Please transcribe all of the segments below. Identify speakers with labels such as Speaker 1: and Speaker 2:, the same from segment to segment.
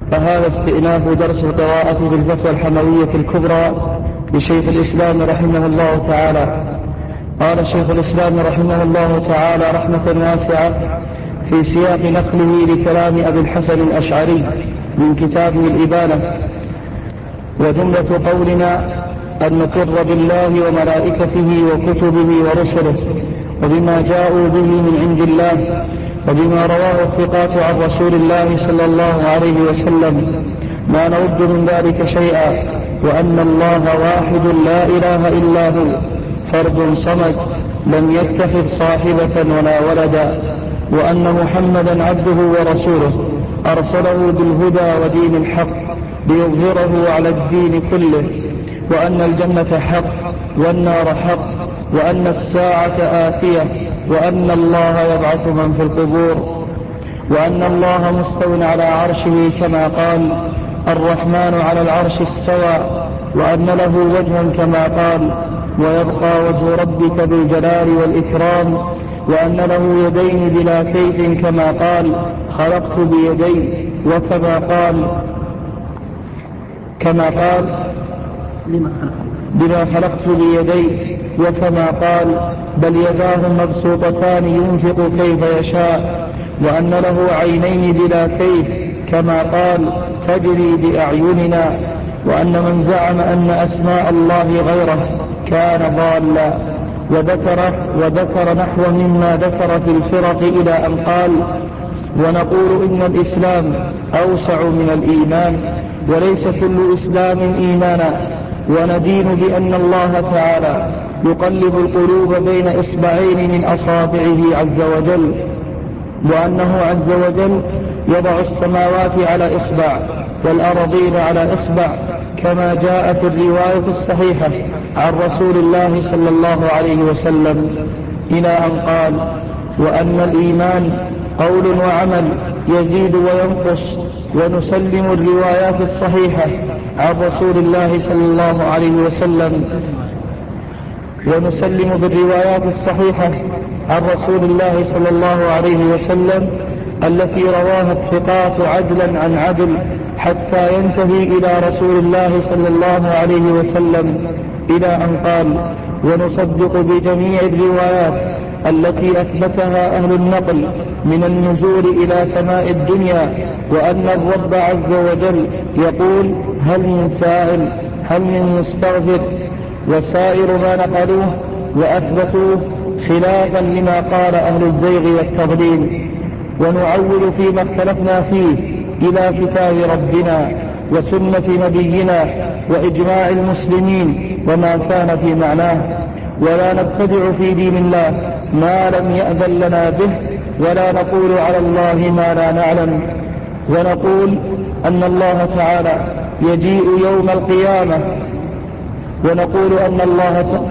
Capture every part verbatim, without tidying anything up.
Speaker 1: فهذا استئناف درس القراءة بالفتوى الحموية الكبرى لشيخ الإسلام رحمه الله تعالى. قال شيخ الإسلام رحمه الله تعالى رحمة واسعة في سياق نقله لكلام أبي الحسن الأشعري من كتابه الإبانة: وجملة قولنا أن نقر بالله وملائكته وكتبه ورسله وبما جاءوا به من عند الله وبما رواه الثقات عن رسول الله صلى الله عليه وسلم، ما نرد من ذلك شيئا، وأن الله واحد لا إله إلا هو فرد صمد لم يتخذ صاحبة ولا ولدا، وأن محمدا عبده ورسوله أرسله بالهدى ودين الحق ليظهره على الدين كله، وأن الجنة حق والنار حق، وأن الساعة آتية، وأن الله يبعث من في القبور، وأن الله مستو على عرشه كما قال الرحمن على العرش استوى، وأن له وجها كما قال ويبقى وجه ربك بالجلال والإكرام، وأن له يدين بلا كيف كما قال خلقت بيدي، وكما قال كما قال بما خلقت بيدي، وكما قال بل يداه مبسوطتان ينفق كيف يشاء، وأن له عينين بلا كيف كما قال تجري بأعيننا، وأن من زعم أن أسماء الله غيره كان ضالا، وذكر, وذكر نحو مما ذكر في الفرق إلى أن قال ونقول إن الإسلام أوسع من الإيمان وليس كل إسلام إيمانا، وندين بأن الله تعالى يقلب القلوب بين إصبعين من أصابعه عز وجل، وأنه عز وجل يضع السماوات على إصبع والأرضين على إصبع كما جاء في الرواية الصحيحة عن رسول الله صلى الله عليه وسلم، إلى أن قال وأن الإيمان قول وعمل يزيد وينقص، ونسلم الروايات الصحيحة عن رسول الله صلى الله عليه وسلم ونسلم بالروايات الصحيحة عن رسول الله صلى الله عليه وسلم التي رواها الثقات عدلا عن عدل حتى ينتهي إلى رسول الله صلى الله عليه وسلم، إلى أن قال ونصدق بجميع الروايات التي أثبتها أهل النقل من النزول إلى سماء الدنيا، وأن الرب عز وجل يقول هل من سائل هل من مستغفر، وسائر ما نقلوه وأثبتوه خلافا لما قال أهل الزيغ والتضليل، ونعول فيما اختلفنا فيه إلى كتاب ربنا وسنة نبينا وإجماع المسلمين وما كان في معناه، ولا نبتدع في دين الله ما لم يأذن لنا به، ولا نقول على الله ما لا نعلم، ونقول أن الله تعالى يجيء يوم القيامة، ونقول أن الله ت...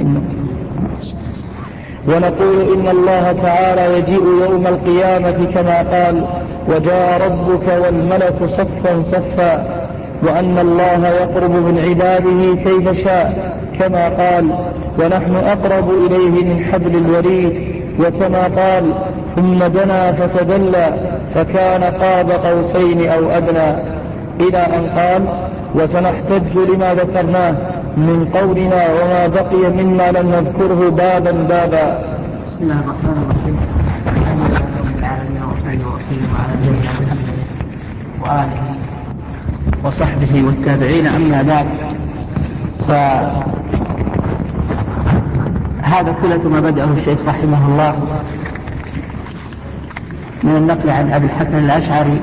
Speaker 1: ونقول إن الله تعالى يجيء يوم القيامة كما قال وجاء ربك والملك صفا صفا، وأن الله يقرب من عباده كيف شاء كما قال ونحن أقرب إليه من حبل الوريد، وكما قال ثم دنا فتدلى فكان قاب قوسين أو أدنى، إلى أن قال وسنحتج لما ذكرناه من قولنا وما بقي مما لم نذكره بابا بابا.
Speaker 2: بسم الله الرحمن الرحيم. الحمد لله رب العالمين وصلى وسلم على نبينا محمد وآله وصحبه والتابعين، أما بعد، فهذا صلة ما بدأه الشيخ رحمه الله من النقل عن أبي الحسن الأشعري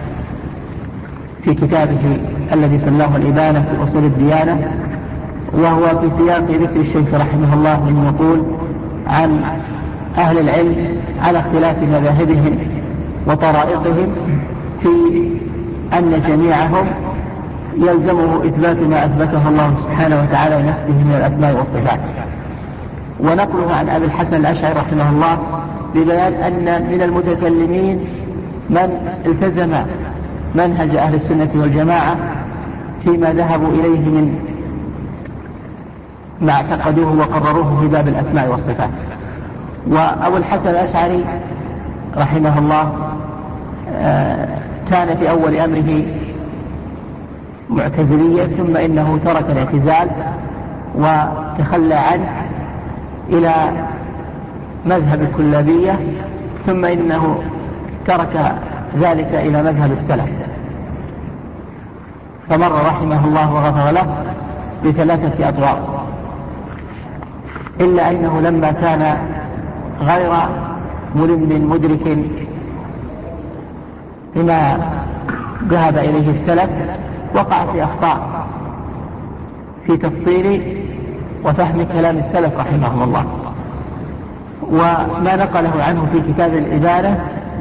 Speaker 2: في كتابه الذي سماه الإبانة في أصول الديانة، وهو في سياق ذكر الشيخ رحمه الله من يقول عن أهل العلم على اختلاف مذاهبهم وطرائقهم في أن جميعهم يلزمه إثبات ما أثبته الله سبحانه وتعالى لنفسه من الأسماء والصفات، ونقله عن أبي الحسن الأشعري رحمه الله ببيان أن من المتكلمين من التزم منهج أهل السنة والجماعة فيما ذهبوا إليه من ما اعتقدوه وقرروه في باب الأسماء والصفات. وأبو الحسن الأشعري رحمه الله كان في أول أمره معتزليا، ثم إنه ترك الاعتزال وتخلى عنه إلى مذهب الكلابية، ثم إنه ترك ذلك إلى مذهب السلف، فمر رحمه الله وغفر له بثلاثة أطوار، إلا أنه لما كان غير ملم مدرك لما ذهب إليه السلف وقع في أخطاء في تفصيل وفهم كلام السلف رحمهم الله. وما نقله عنه في كتاب الإبانة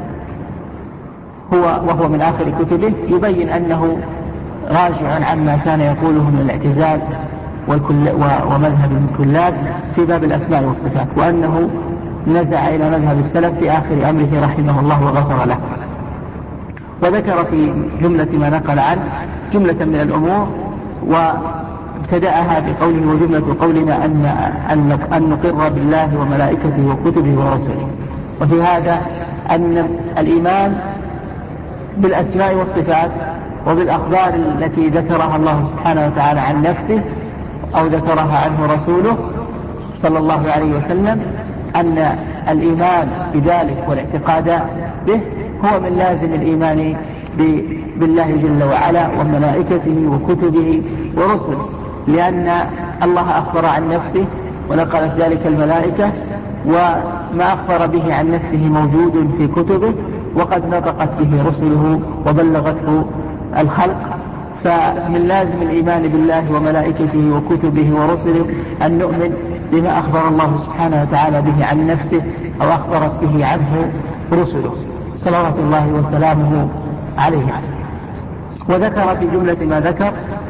Speaker 2: هو وهو من آخر كتبه يبين أنه راجع عما كان يقوله من الاعتزال ومذهب الكلاب في باب الأسماء والصفات، وأنه نزع إلى مذهب السلف في آخر أمره رحمه الله وغفر له. وذكر في جملة ما نقل عنه جملة من الأمور، وابتدأها بقوله وجملة قولنا أن, أن, أن نقر بالله وملائكته وكتبه ورسله. وفي هذا أن الإيمان بالأسماء والصفات وبالأخبار التي ذكرها الله سبحانه وتعالى عن نفسه أو ذكرها عنه رسوله صلى الله عليه وسلم، أن الإيمان بذلك والاعتقاد به هو من لازم الإيمان بالله جل وعلا وملائكته وكتبه ورسله، لأن الله أخبر عن نفسه ونقلت ذلك الملائكة، وما أخبر به عن نفسه موجود في كتبه وقد نطقت به رسله وبلغته الخلق. فمن لازم الإيمان بالله وملائكته وكتبه ورسله أن نؤمن بما أخبر الله سبحانه وتعالى به عن نفسه أو أخبرت به عنه رسله صلوات الله وسلامه عليه. وذكر في جملة ما ذكر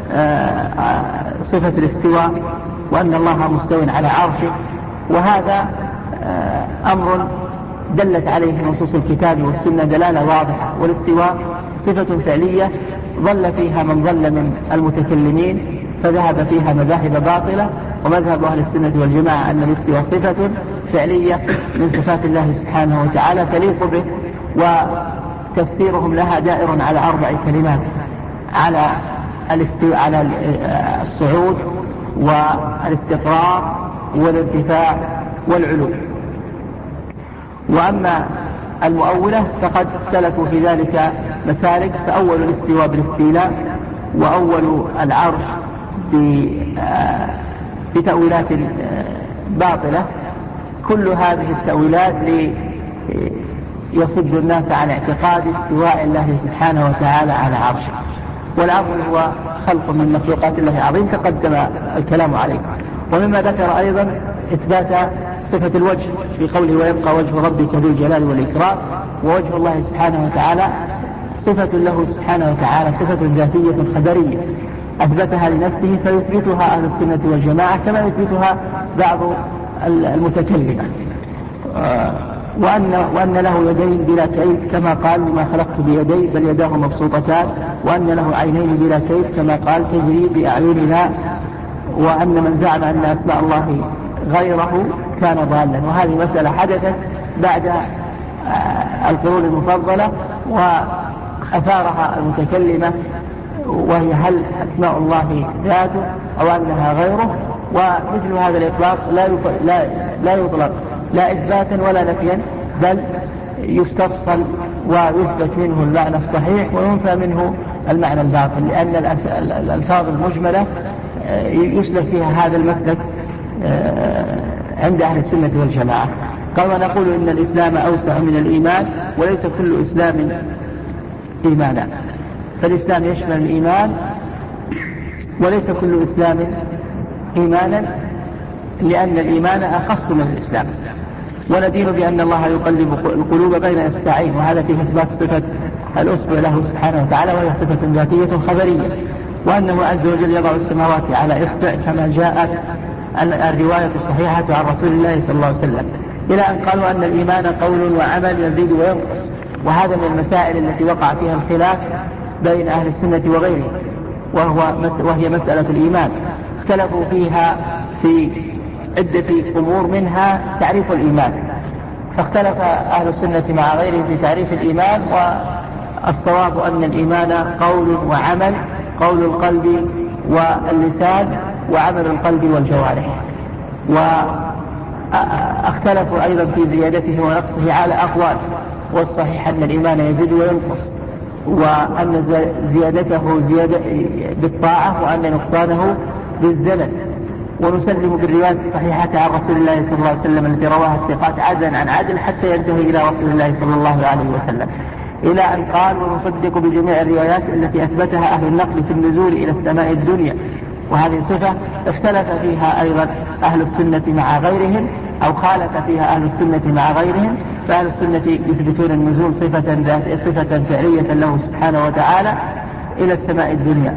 Speaker 2: صفة الاستواء وأن الله مستوٍ على عرشه، وهذا أمر دلت عليه نصوص الكتاب والسنة دلالة واضحة. والاستواء صفة فعلية ظل فيها من ظل من المتكلمين فذهب فيها مذاهب باطلة، ومذهب أهل السنة والجماعة أن الاستواء صفة فعلية من صفات الله سبحانه وتعالى تليق به، وتفسيرهم لها دائر على أربع كلمات: على الاستواء، على الصعود والاستقرار والارتفاع والعلو. وأما المؤولة فقد سلكوا في ذلك مسالك، فأول الاستواء بالاستيلاء، وأول العرش بتأويلات باطلة. كل هذه التأويلات ليصد الناس عن اعتقاد استواء الله سبحانه وتعالى على عرشه. والعرش هو خلق من مخلوقات الله عظيم تقدم الكلام عليه. ومما ذكر أيضا إثبات صفة الوجه في قوله ويبقى وجه ربك ذو الجلال والإكرام. ووجه الله سبحانه وتعالى صفة له سبحانه وتعالى، صفة ذاتية خبرية أثبتها لنفسه فيثبتها أهل السنة والجماعة كما يثبتها بعض المتكلمة. وأن, وأن له يدين بلا كيف كما قال وما خلقت بيدي بل يداه مبسوطتان، وأن له عينين بلا كيف كما قال تجري بأعيننا، وأن من زعم أن أسماء الله غيره كان ضالا. وهذه مسألة حدثت بعد القرون المفضلة وأثارها المتكلمة، وهي هل أسماء الله ذاته أو أنها غيره. ومثل هذا الإطلاق لا لا لا يطلق لا إثباتا ولا نفيا، بل يستفصل ويثبت منه المعنى الصحيح وينفى منه المعنى الباطل، لأن الألفاظ المجملة يسلك فيها هذا المسلك عند أهل السنة والجماعة. قال ونقول إن الإسلام أوسع من الإيمان وليس كل إسلام إيمانا، فالإسلام يشمل الإيمان وليس كل إسلام إيمانا، لأن الإيمان أخص من الإسلام. وندين بأن الله يقلب القلوب بين إصبعين، وهذا فيه إثبات صفة الأصبع له سبحانه وتعالى وهي صفة ذاتية خبرية، وأنه عز وجل يضع السماوات على إصبع كما جاءت الرواية الصحيحة عن رسول الله صلى الله عليه وسلم، إلى أن قالوا أن الإيمان قول وعمل يزيد وينقص. وهذا من المسائل التي وقع فيها الخلاف بين أهل السنة وغيره، وهو وهي مسألة الإيمان. اختلفوا فيها في عدة أمور، منها تعريف الإيمان، فاختلف أهل السنة مع غيرهم في تعريف الإيمان، والصواب أن الإيمان قول وعمل قول القلب واللسان وعمل القلب والجوارح. واختلفوا أيضا في زيادته ونقصه على أقوال، والصحيح أن الإيمان يزيد وينقص، وأن زيادته زيادة بالطاعة وأن نقصانه بالزلل. ونسلم بالرواية الصحيحة عن رسول الله صلى الله عليه وسلم التي رواها الثقات عدلا عن عدل حتى ينتهي إلى رسول الله صلى الله عليه وسلم، إلى أن قال: ونصدق بجميع الروايات التي أثبتها أهل النقل في النزول إلى السماء الدنيا. وهذه صفة اختلف فيها أيضا أهل السنة مع غيرهم، أو خالف فيها أهل السنة مع غيرهم. فأهل السنة يثبتون النزول صفة ذات صفة فعلية له سبحانه وتعالى إلى السماء الدنيا.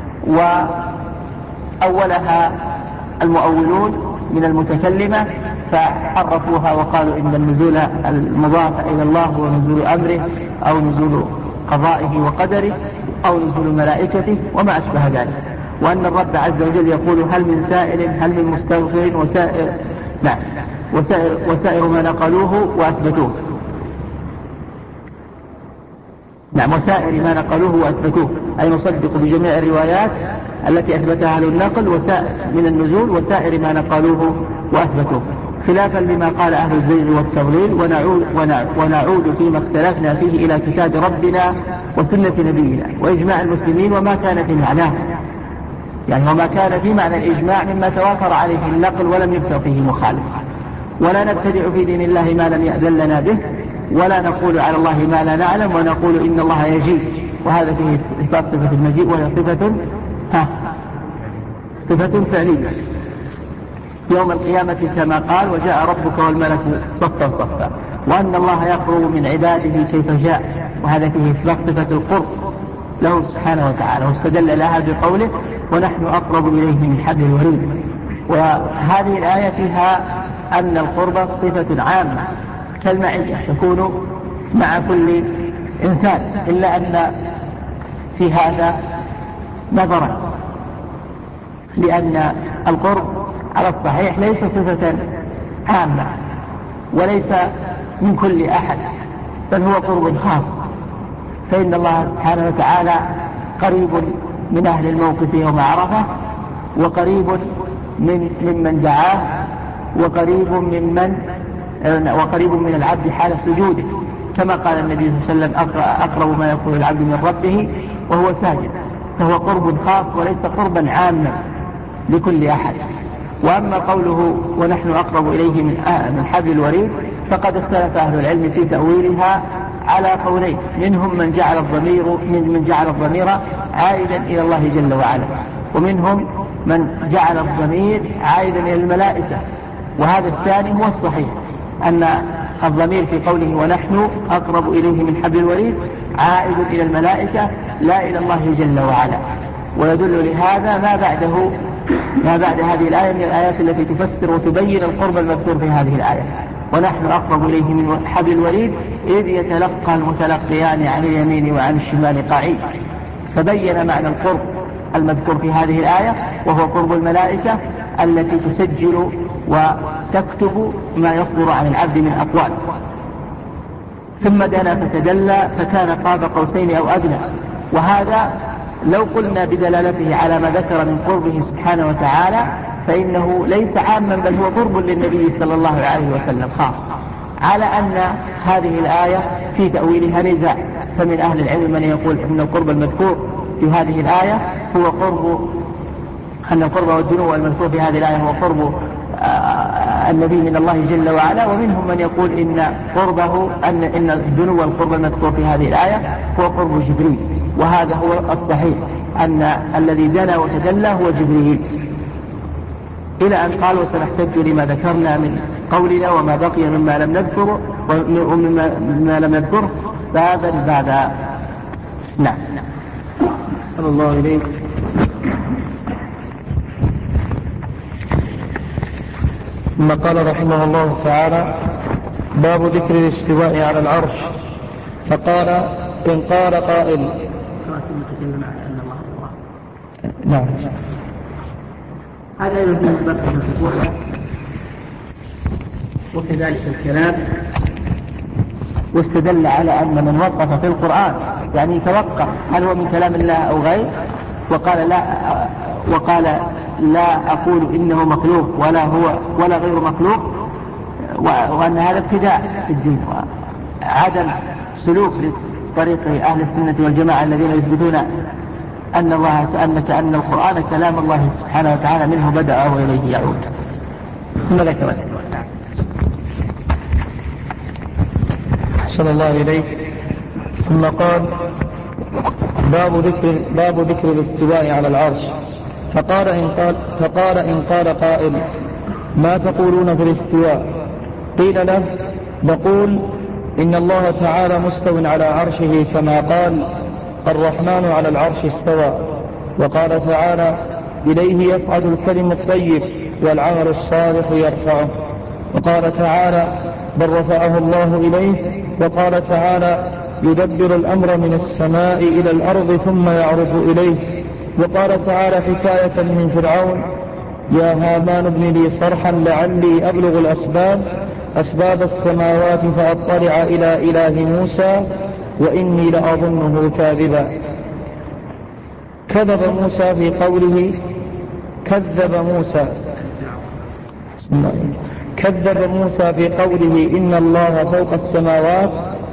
Speaker 2: وأولها المؤولون من المتكلمة فحرفوها وقالوا إن النزول المضاف إلى الله هو نزول أمره أو نزول قضائه وقدره أو نزول ملائكته وما أشبه ذلك، وأن الرب عز وجل يقول: هل من سائل هل من مستغفر، وسائر نعم وسائر, وسائر ما نقلوه وأثبتوه نعم وسائر ما نقلوه وأثبتوه، أي نصدق بجميع الروايات التي أثبتها أهل النقل وسائر من النزول وسائر ما نقلوه وأثبتوه، خلافا لما قال أهل الزيغ والتضليل. ونعود, ونعود فيما اختلفنا فيه إلى كتاب ربنا وسنة نبينا وإجماع المسلمين وما كان في معناه، يعني وما كان في معنى الإجماع مما توافر عليه النقل ولم يفتر فيه مخالف. ولا نبتدع في دين الله ما لم يأذن لنا به، ولا نقول على الله ما لا نعلم، ونقول إن الله يجيء، وهذا فيه إثبات صفة المجيء وهي صفة ها صفة فعلية يوم القيامة كما قال: وجاء ربك والملك صفا صفا، وأن الله يقرب من عباده كيف جاء، وهذا فيه إثبات صفة القرب له سبحانه وتعالى. واستدل لها بقوله: ونحن أقرب إليه من حبل الوريد. وهذه الآية فيها أن القرب صفة عامة كالمعية تكون مع كل إنسان، إلا أن في هذا نظرا، لأن القرب على الصحيح ليس صفة عامة وليس من كل أحد، بل هو قرب خاص، فإن الله سبحانه وتعالى قريب من أهل الموقف يوم عرفة، وقريب من ممن دعاه، وقريب ممن وقريب من العبد حال سجوده، كما قال النبي صلى الله عليه وسلم: أقرب ما يكون العبد من ربه وهو ساجد. فهو قرب خاص وليس قربا عاما لكل أحد. وأما قوله: ونحن أقرب إليه من من حبل الوريد، فقد اختلف أهل العلم في تأويلها على قولين، منهم من جعل الضمير من من جعل الضمير عائدا إلى الله جل وعلا، ومنهم من جعل الضمير عائدا إلى الملائكة. وهذا الثاني هو الصحيح، أن الضمير في قوله ونحن أقرب إليه من حبل الوريد عائد إلى الملائكة لا إلى الله جل وعلا. ويدل لهذا ما بعده ما بعد هذه الآية من الآيات التي تفسر وتبين القرب المذكور في هذه الآية: ونحن أقرب إليه من حبل الوريد إذ يتلقى المتلقيان عن اليمين وعن الشمال قعيد. فبين معنى القرب المذكور في هذه الآية، وهو قرب الملائكة التي تسجل وتكتب ما يصدر عن العبد من أقوال. ثم دنا فتدلى فكان قاب قوسين أو أدنى. وهذا لو قلنا بدلالته على ما ذكر من قربه سبحانه وتعالى فإنه ليس عاما، بل هو قرب للنبي صلى الله عليه وسلم خاص، على أن هذه الآية في تأويلها نزاع. فمن أهل العلم من يقول أن القرب المذكور في هذه الآية هو قرب أن القرب والدنو المذكور في هذه الآية هو قرب النبي من الله جل وعلا. ومنهم من يقول إن قربه أن إن الدنو والقرب المذكور في هذه الآية هو قرب جبريل، وهذا هو الصحيح، أن الذي دنا وتدلى هو جبريل، إلى أن قال: وسنحتج لما ذكرنا من قولنا وما بقي مما لم نذكره ومما لم نذكره بابا بعد. نعم.
Speaker 1: صلى الله إليك. ثم قال رحمه الله تعالى: باب ذكر الاستواء على العرش. فقال: إن قال قائل.
Speaker 2: نعم. هذا يمكن بس الرؤيا، وكذلك الكلام. واستدل على أن من وقف في القرآن يعني يتوقف هل هو من كلام الله أو غير، وقال لا وقال لا أقول إنه مخلوق ولا هو ولا غير مخلوق، وأن هذا ابتداع في الدين وعدم سلوك لطريق أهل السنة والجماعة الذين يثبتون أن الله أنك أن القرآن كلام الله سبحانه وتعالى منه بدأ وإليه يعود. ثم ذكر
Speaker 1: أحسن الله إليك. ثم قال باب ذكر, باب ذكر الاستواء على العرش. فقال إن قال, فقال إن قال قائل ما تقولون في الاستواء؟ قيل له نقول إن الله تعالى مستو على عرشه كما قال الرحمن على العرش استوى، وقال تعالى إليه يصعد الكلم الطيب والعمل الصالح يرفعه، وقال تعالى بل رفعه الله إليه، وقال تعالى يدبر الأمر من السماء إلى الأرض ثم يعرج إليه، وقال تعالى حكاية من فرعون يا هامان ابن لي صرحا لعلي أبلغ الأسباب أسباب السماوات فأطلع إلى إله موسى وإني لأظنه كاذبا. كذب موسى في قوله كذب موسى كذب موسى في قوله إن الله فوق السماوات،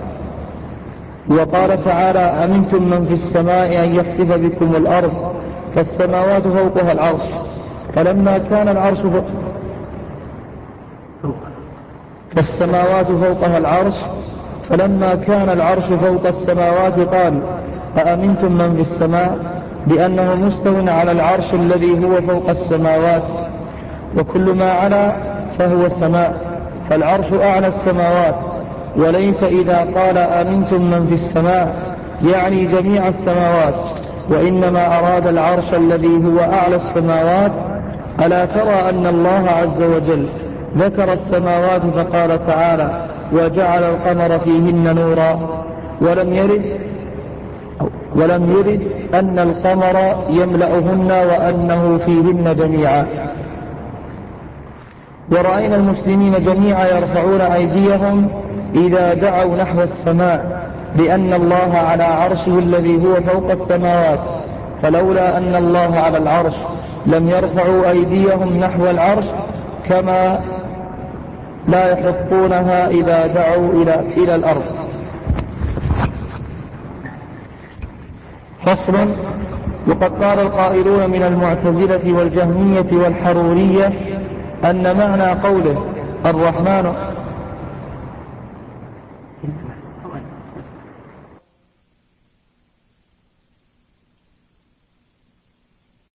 Speaker 1: وقال تعالى أمنتم من في السماء أن يخسف بكم الأرض فالسماوات فوقها العرش، فلما كان العرش فوق فالسماوات فوقها العرش فلما كان العرش فوق السماوات قال أأمنتم من في السماء، لأنه مستو على العرش الذي هو فوق السماوات، وكل ما علا فهو سماء، فالعرش أعلى السماوات، وليس إذا قال أمنتم من في السماء يعني جميع السماوات، وإنما أراد العرش الذي هو أعلى السماوات. ألا ترى أن الله عز وجل ذكر السماوات فقال تعالى وجعل القمر فيهن نورا، ولم يرد ولم يرد أن القمر يملأهن وأنه فيهن جميعا. ورأينا المسلمين جميعا يرفعون أيديهم إذا دعوا نحو السماء، لأن الله على عرشه الذي هو فوق السماوات، فلولا أن الله على العرش لم يرفعوا أيديهم نحو العرش، كما لا يحطونها إذا دعوا إلى, إلى الأرض. فصل. وقد قال القائلون من المعتزلة والجهمية والحرورية أن معنى قوله الرحمن